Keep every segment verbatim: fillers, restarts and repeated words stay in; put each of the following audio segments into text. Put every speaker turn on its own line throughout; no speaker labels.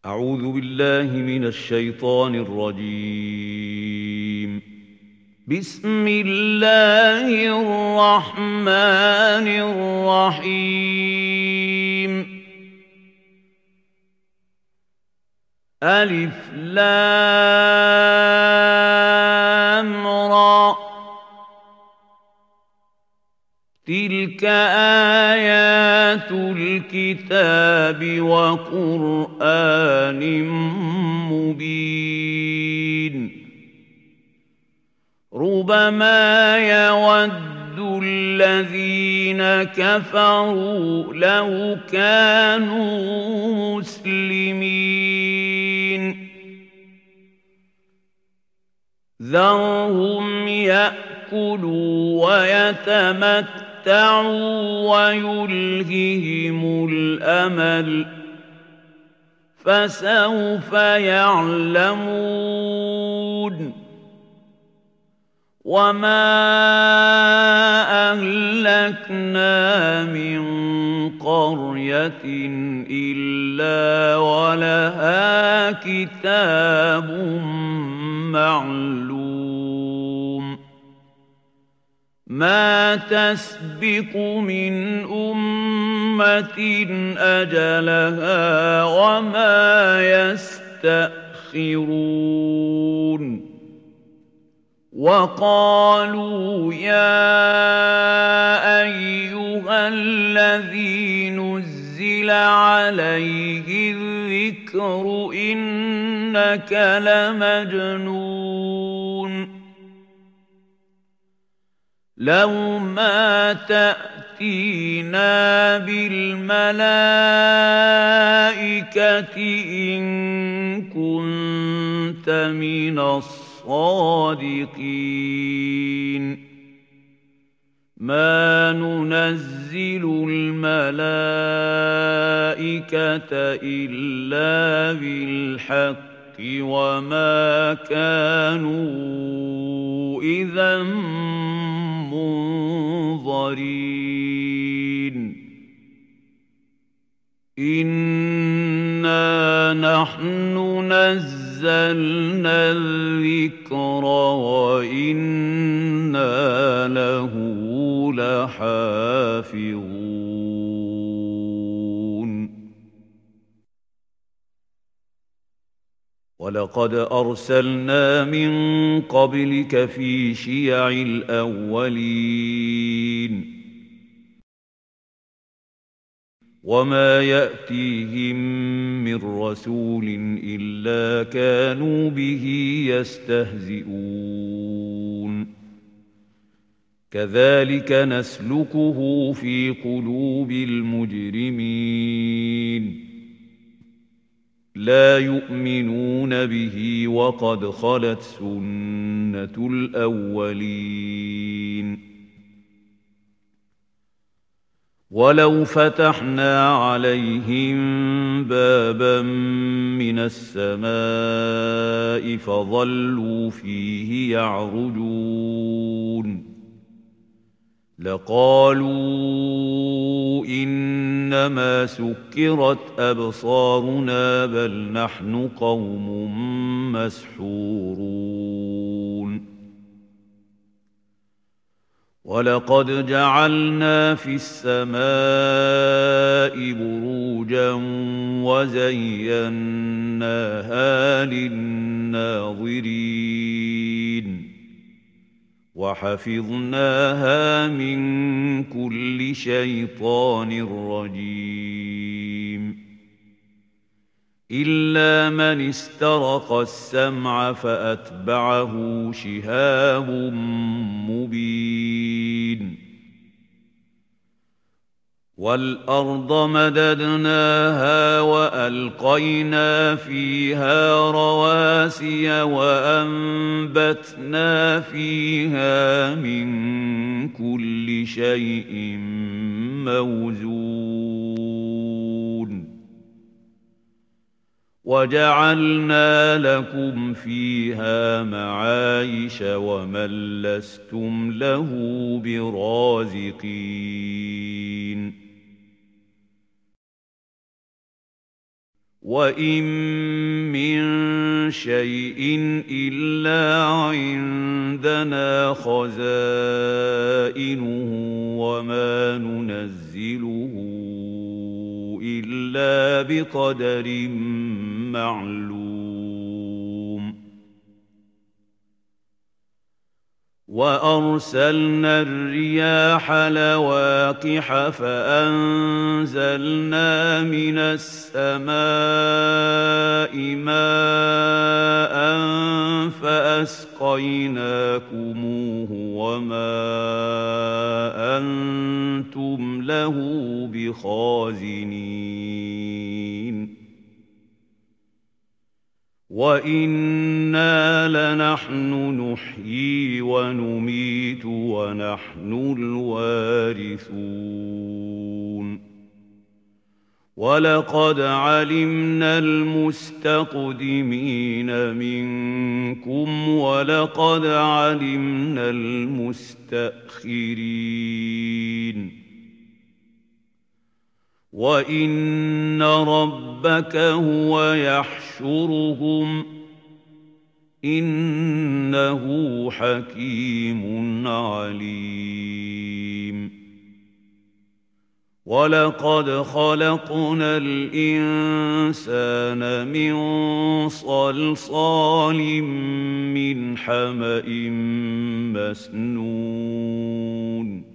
أعوذ بالله من الشيطان الرجيم. بسم الله الرحمن الرحيم. ألف لام را تلك آيات الكتاب وقرآن مبين ربما يود الذين كفروا لو كانوا مسلمين ذرهم يأكلوا ويتمتعوا ويلههم الأمل فسوف يعلمون وما أهلكنا من قرية إلا ولها كتاب معلوم ما تسبق من أمة أجلها وما يستأخرون وقالوا يا أيها الذي نزل عليه الذكر إنك لمجنون لو ما تأتينا بالملائكة إن كنت من الصادقين ما ننزل الملائكة إلا بالحق وما كانوا إذا منظرين إنا نحن نزلنا الذكر وإنا له لحافظون ولقد أرسلنا من قبلك في شيع الأولين وما يأتيهم من رسول إلا كانوا به يستهزئون كذلك نسلكه في قلوب المجرمين لا يؤمنون به وقد خلت سنة الأولين ولو فتحنا عليهم بابا من السماء فظلوا فيه يعرجون لقالوا إنما سكرت أبصارنا بل نحن قوم مسحورون ولقد جعلنا في السماء بروجا وزيناها للناظرين وحفظناها من كل شيطان رجيم إلا من استرق السمع فأتبعه شهاب مبين والأرض مددناها وألقينا فيها رواسي وأنبتنا فيها من كل شيء موزون وجعلنا لكم فيها معايش ومن لستم له برازقين وَإِن مِّن شَيْءٍ إِلَّا عِندَنَا خَزَائِنُهُ وَمَا نُنَزِّلُهُ إِلَّا بِقَدَرٍ مَّعْلُومٍ وَأَرْسَلْنَا الرِّيَاحَ لَوَاقِحَ فَأَنزَلْنَا مِنَ السَّمَاءِ مَاءً فَأَسْقَيْنَاكُمُوهُ وَمَا أَنتُمْ لَهُ بِخَازِنِينَ وَإِنَّا لَنَحْنُ نُحْيِي وَنُمِيتُ وَنَحْنُ الْوَارِثُونَ وَلَقَدْ عَلِمْنَا الْمُسْتَقْدِمِينَ مِنكُمْ وَلَقَدْ عَلِمْنَا الْمُسْتَأْخِرِينَ وَإِنَّ رَبَّكَ هُوَ يَحْشُرُهُمْ ۚ إِنَّهُ حَكِيمٌ عَلِيمٌ وَلَقَدْ خَلَقْنَا الْإِنسَانَ مِنْ صَلْصَالٍ مِّنْ حَمَإٍ مَّسْنُونٍ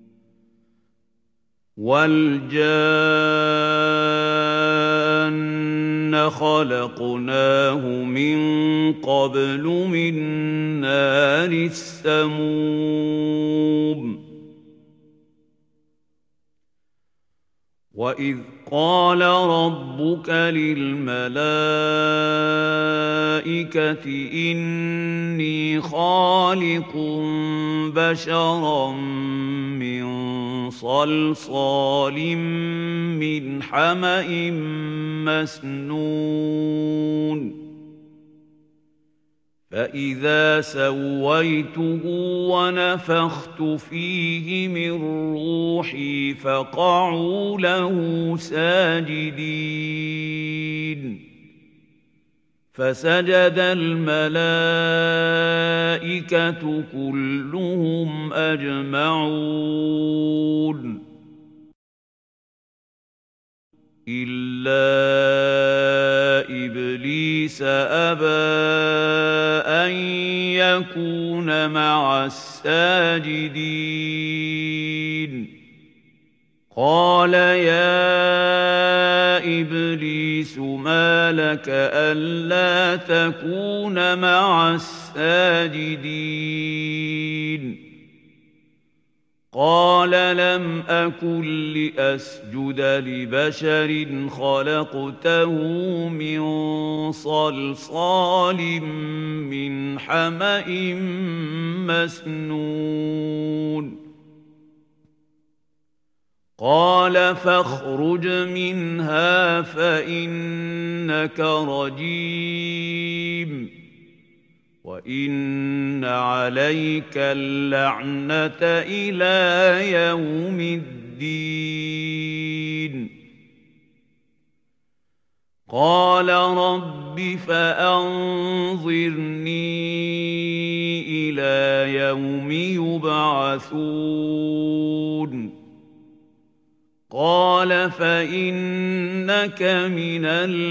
وَالْجَانَّ خَلَقْنَاهُ مِن قَبْلُ مِن نَّارِ السَّمُومِ وَإِذْ قَالَ رَبُّكَ لِلْمَلَائِكَةِ إِنِّي خَالِقٌ بَشَرًا مِّن صَلْصَالٍ مِّنْ حَمَإٍ مَّسْنُونٍ فَإِذَا سَوَّيْتُهُ وَنَفَخْتُ فِيهِ مِن رُّوحِي فَقَعُوا لَهُ سَاجِدِينَ فَسَجَدَ الْمَلَائِكَةُ كُلُّهُمْ أَجْمَعُونَ إِلَّا إِبْلِيسَ أَبَىٰ أَن يَكُونَ مَعَ السَّاجِدِينَ قَالَ يَا إِبْلِيسُ مَا لَكَ أَلَّا تَكُونَ مَعَ السَّاجِدِينَ قَالَ لَمْ أَكُن لِّأَسْجُدَ لِبَشَرٍ خَلَقْتَهُ مِن صَلْصَالٍ مِّنْ حَمَإٍ مَّسْنُونٍ قَالَ فَاخْرُجْ مِنْهَا فَإِنَّكَ رَجِيمٌ وَإِنَّ عَلَيْكَ اللَّعْنَةَ إِلَىٰ يَوْمِ الدِّينِ قَالَ رَبِّ فَأَنظِرْنِي إِلَىٰ يَوْمِ يُبْعَثُونَ قَالَ فَإِنَّكَ مِنَ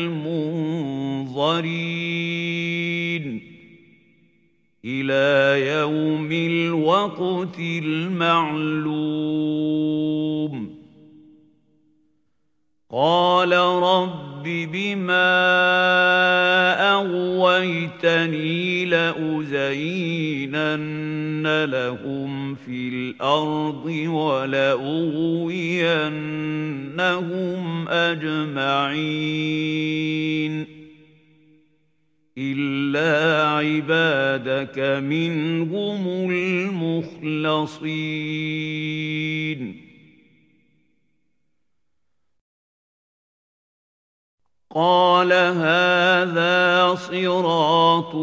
الْمُنظَرِينَ إِلَىٰ يَوْمِ الْوَقْتِ الْمَعْلُومِ قَالَ رَبِّ بِمَا أَغْوَيْتَنِي لَأُزَيِّنَنَّ لَهُمْ فِي الْأَرْضِ وَلَأُغْوِيَنَّهُمْ أَجْمَعِينَ إِلَّا عِبَادَكَ مِنْهُمُ الْمُخْلَصِينَ قَالَ هَٰذَا صِرَاطٌ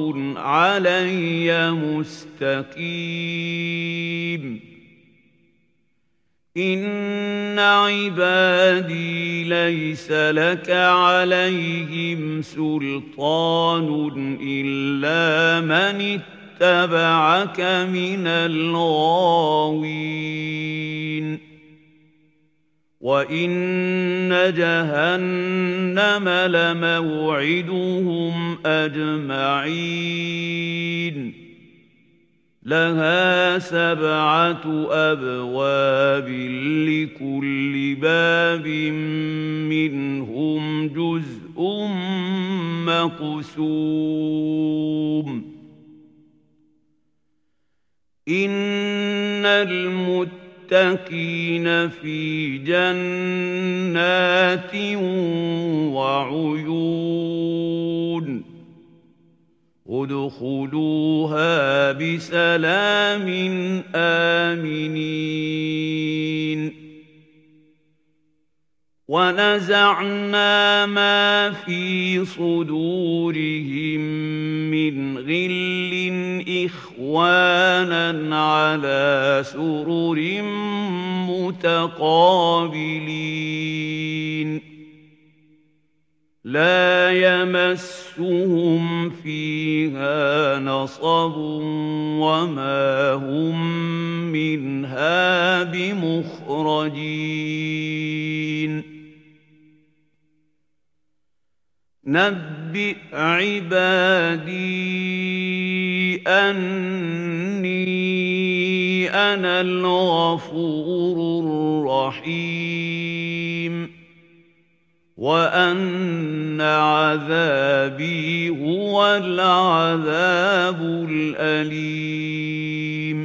عَلَيَّ مُسْتَقِيمٌ إن عبادي ليس لك عليهم سلطان إلا من اتبعك من الغاوين وإن جهنم لموعدهم أجمعين لها سبعة أبواب لكل باب منهم جزء مقسوم إن المتقين في جنات وعيون ادخلوها بسلام آمنين ونزعنا ما في صدورهم من غل إخوانا على سرر متقابلين لا يمسهم فيها نصب وما هم منها بمخرجين نبئ عبادي أني أنا الغفور الرحيم وأن عذابي هو العذاب الأليم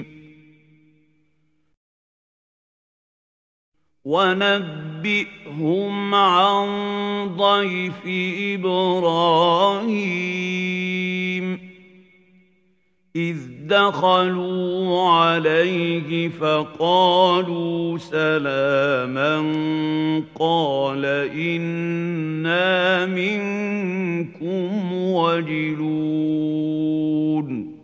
ونبئهم عن ضيف إبراهيم إذ دخلوا عليه فقالوا سلاما قال إنا منكم وجلون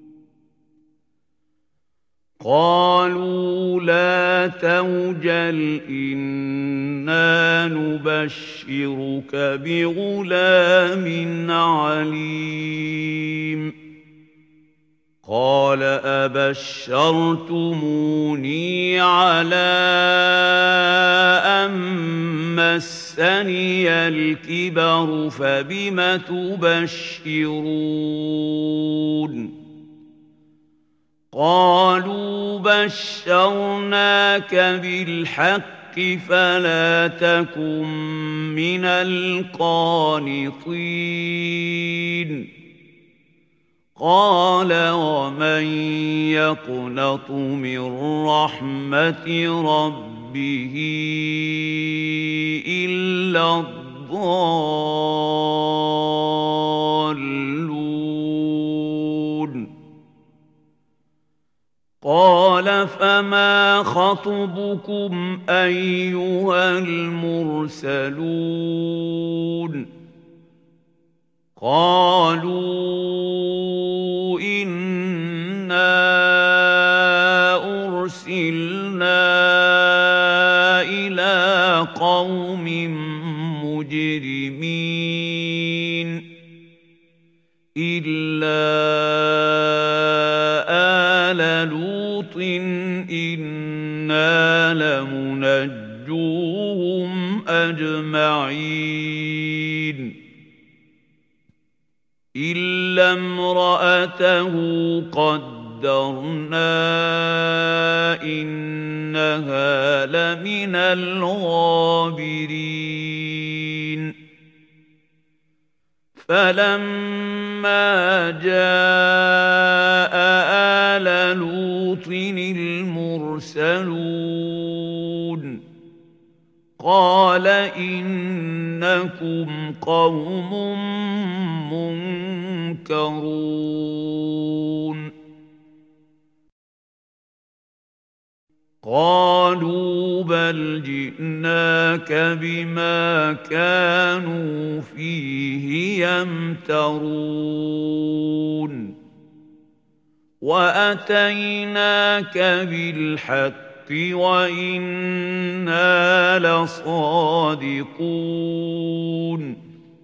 قالوا لا توجل إنا نبشرك بغلام عليم قال أبشرتموني على أن مسني الكبر فبم تبشرون قالوا بشرناك بالحق فلا تكن من القانطين قال ومن يقنط من رحمة ربه إلا الضالون قال فما خطبكم أيها المرسلون قالوا إنا أرسلنا إلى قوم مجرمين إلا آل لوط إنا لمنجوهم أجمعين إلا امرأته قدرنا إنها لمن الغابرين فلما جاء آل لوط المرسلون قال إنكم قوم منكرون قالوا بل جئناك بما كانوا فيه يمترون وأتيناك بالحق وإنا لصادقون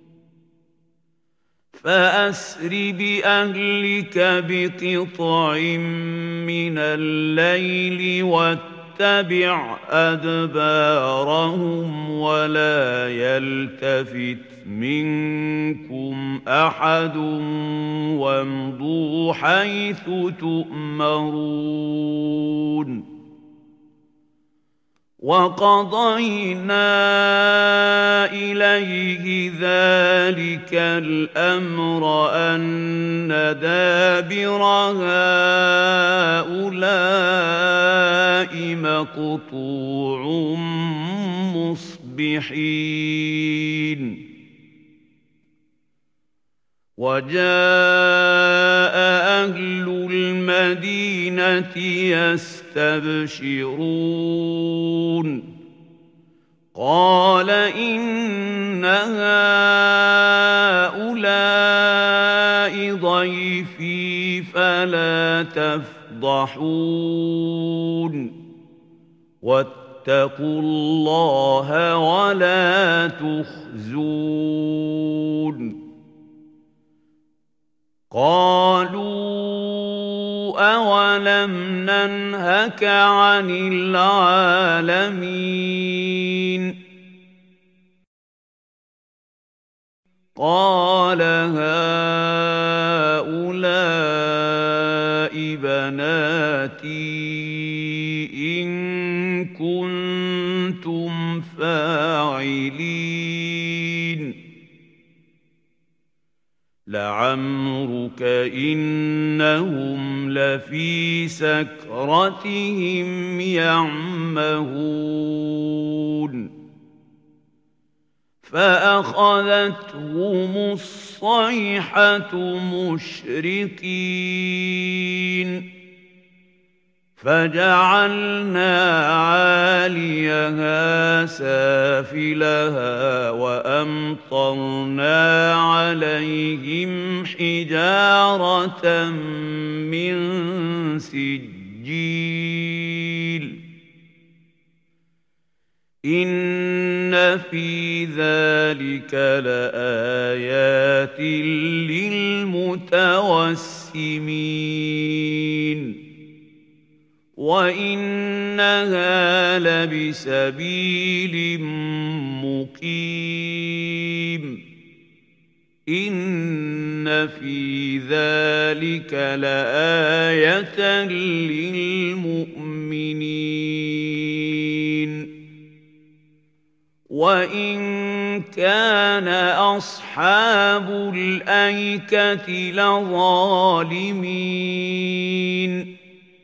فأسر بأهلك بقطع من الليل واتبع أدبارهم ولا يلتفت منكم أحد وامضوا حيث تؤمرون وقضينا إليه ذلك الأمر أن دابر هؤلاء مقطوع مصبحين وجاء أهل المدينة يستبشرون قال إن هؤلاء ضيفي فلا تفضحون واتقوا الله ولا تخزون قالوا أولم ننهك عن العالمين قال هؤلاء بناتي إن كنتم فاعلين لعمرك إنهم لفي سكرتهم يعمهون فأخذتهم الصيحة مشرقين فجعلنا عاليها سافلها وأمطرنا عليهم حجارة من سجيل إن في ذلك لآيات للمتوسمين وإنها لبسبيل مقيم إن في ذلك لآية للمؤمنين وإن كان أصحاب الأيكة لظالمين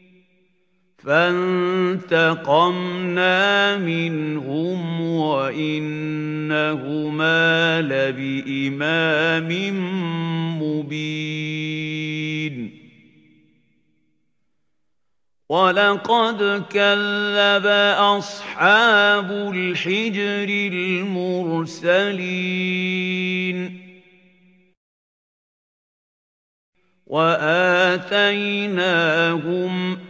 فانتقمنا منهم وإنهما لبإمام مبين ولقد كذب أصحاب الحجر المرسلين وآتيناهم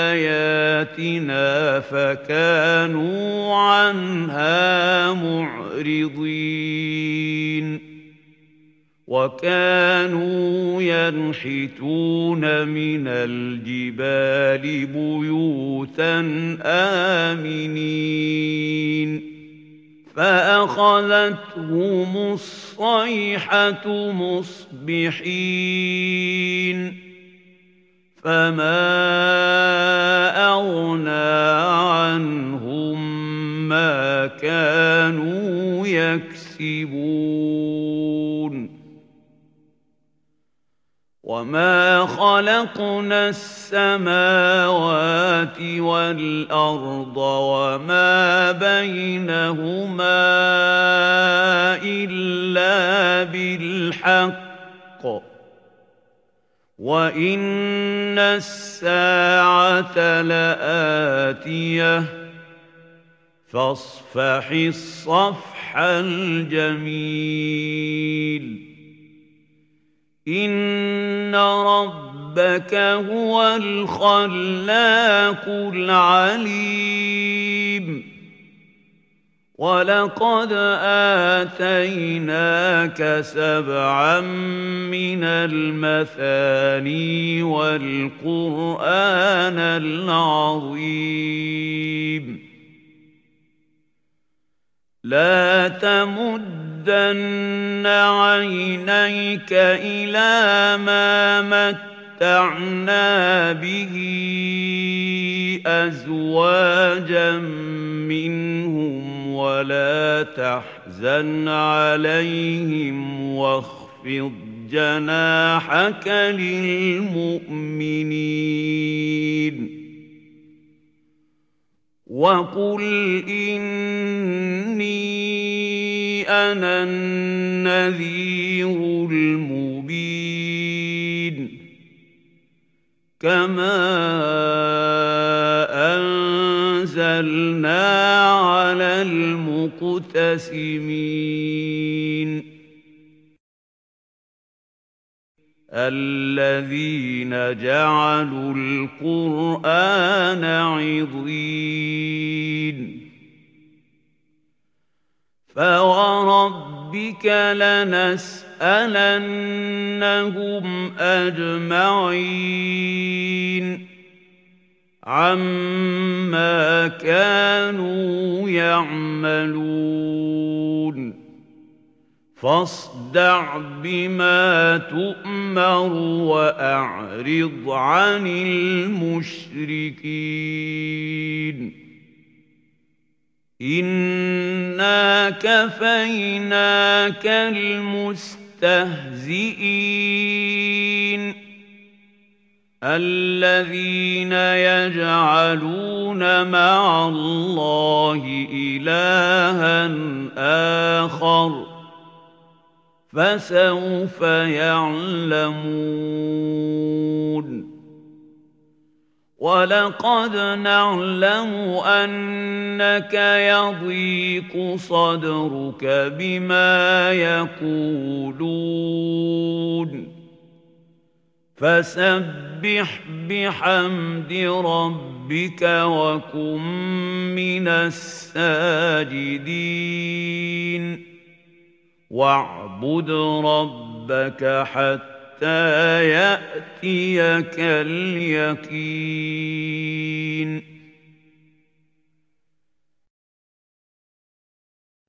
آياتنا فكانوا عنها معرضين وكانوا ينحتون من الجبال بيوتا آمنين فأخذتهم الصيحة مصبحين فما أغنى عنهم ما كانوا يكسبون وما خلقنا السماوات والأرض وما بينهما إلا بالحق وإن الساعة لآتية فاصفح الصفح الجميل إن رب ربك هو الخلاق العليم ولقد آتيناك سبعا من المثاني والقرآن العظيم لا تمدن عينيك إلى ما متعنا به أزواجا منهم ولا تحزن عليهم واخفض جناحك للمؤمنين وقل إني أنا النذير المبين كما أنزلنا على المقتسمين الذين جعلوا القرآن عضين فوربك لنسألنهم أجمعين عما كانوا يعملون فاصدع بما تؤمر وأعرض عن المشركين إنا كفيناك المستهزئين الذين يجعلون مع الله إلها آخر فسوف يعلمون ولقد نعلم أنك يضيق صدرك بما يقولون فسبح بحمد ربك وكن من الساجدين واعبد ربك حتى يأتيك اليقين